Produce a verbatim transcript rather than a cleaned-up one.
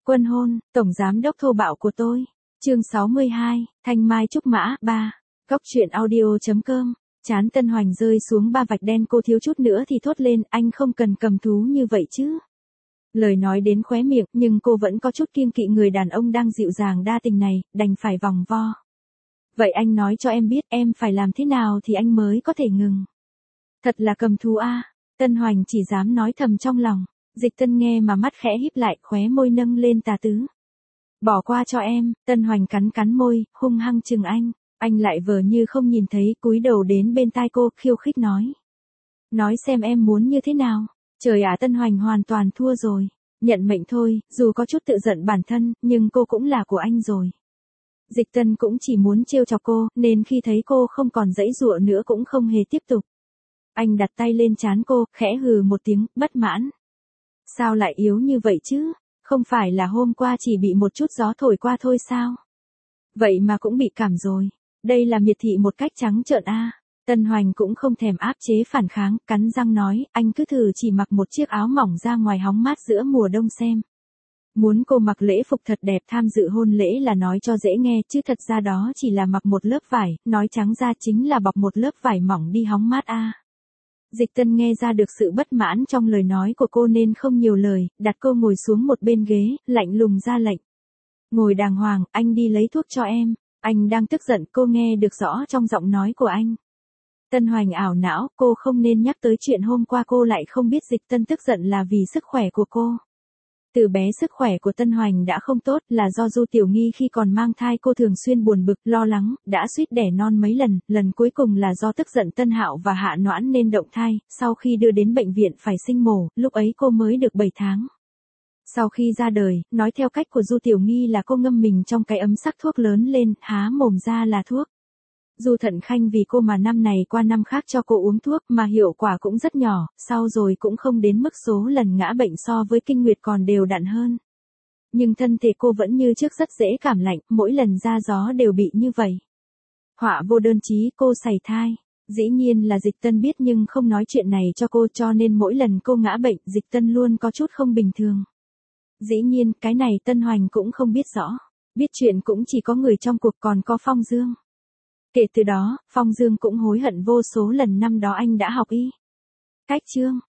Quân hôn, tổng giám đốc thô bạo của tôi. Chương sáu mươi hai, Thanh Mai Trúc Mã ba. Góc truyện audio.com. Trán Tân Hoành rơi xuống ba vạch đen, cô thiếu chút nữa thì thốt lên, anh không cần cầm thú như vậy chứ. Lời nói đến khóe miệng, nhưng cô vẫn có chút kiêng kỵ người đàn ông đang dịu dàng đa tình này, đành phải vòng vo. Vậy anh nói cho em biết em phải làm thế nào thì anh mới có thể ngừng. Thật là cầm thú a. Tân Hoành chỉ dám nói thầm trong lòng. Dịch Tân nghe mà mắt khẽ híp lại, khóe môi nâng lên tà tứ. Bỏ qua cho em. Tân Hoành cắn cắn môi, hung hăng chừng anh. Anh lại vờ như không nhìn thấy, cúi đầu đến bên tai cô, khiêu khích nói. Nói xem em muốn như thế nào. Trời ạ, Tân Hoành hoàn toàn thua rồi. Nhận mệnh thôi, dù có chút tự giận bản thân, nhưng cô cũng là của anh rồi. Dịch Tân cũng chỉ muốn trêu chọc cô, nên khi thấy cô không còn giãy giụa nữa cũng không hề tiếp tục. Anh đặt tay lên trán cô, khẽ hừ một tiếng, bất mãn. Sao lại yếu như vậy chứ? Không phải là hôm qua chỉ bị một chút gió thổi qua thôi sao? Vậy mà cũng bị cảm rồi. Đây là miệt thị một cách trắng trợn a. À. Tân Hoành cũng không thèm áp chế phản kháng, cắn răng nói, anh cứ thử chỉ mặc một chiếc áo mỏng ra ngoài hóng mát giữa mùa đông xem. Muốn cô mặc lễ phục thật đẹp tham dự hôn lễ là nói cho dễ nghe, chứ thật ra đó chỉ là mặc một lớp vải, nói trắng ra chính là bọc một lớp vải mỏng đi hóng mát a. À. Dịch Tân nghe ra được sự bất mãn trong lời nói của cô nên không nhiều lời, đặt cô ngồi xuống một bên ghế, lạnh lùng ra lệnh. Ngồi đàng hoàng, anh đi lấy thuốc cho em. Anh đang tức giận, cô nghe được rõ trong giọng nói của anh. Tân Hoành ảo não, cô không nên nhắc tới chuyện hôm qua, cô lại không biết Dịch Tân tức giận là vì sức khỏe của cô. Từ bé sức khỏe của Tân Hoành đã không tốt, là do Du Tiểu Nghi khi còn mang thai cô thường xuyên buồn bực, lo lắng, đã suýt đẻ non mấy lần, lần cuối cùng là do tức giận Tân Hạo và Hạ Noãn nên động thai, sau khi đưa đến bệnh viện phải sinh mổ, lúc ấy cô mới được bảy tháng. Sau khi ra đời, nói theo cách của Du Tiểu Nghi là cô ngâm mình trong cái ấm sắc thuốc lớn lên, há mồm ra là thuốc. Du Thận Khanh vì cô mà năm này qua năm khác cho cô uống thuốc mà hiệu quả cũng rất nhỏ, sau rồi cũng không đến mức số lần ngã bệnh so với kinh nguyệt còn đều đặn hơn. Nhưng thân thể cô vẫn như trước rất dễ cảm lạnh, mỗi lần ra gió đều bị như vậy. Họa vô đơn chí, cô sảy thai. Dĩ nhiên là Dịch Tân biết nhưng không nói chuyện này cho cô, cho nên mỗi lần cô ngã bệnh, Dịch Tân luôn có chút không bình thường. Dĩ nhiên, cái này Tân Hoành cũng không biết rõ. Biết chuyện cũng chỉ có người trong cuộc, còn có Phong Dương. Kể từ đó, Phong Dương cũng hối hận vô số lần năm đó anh đã học y. Cách chương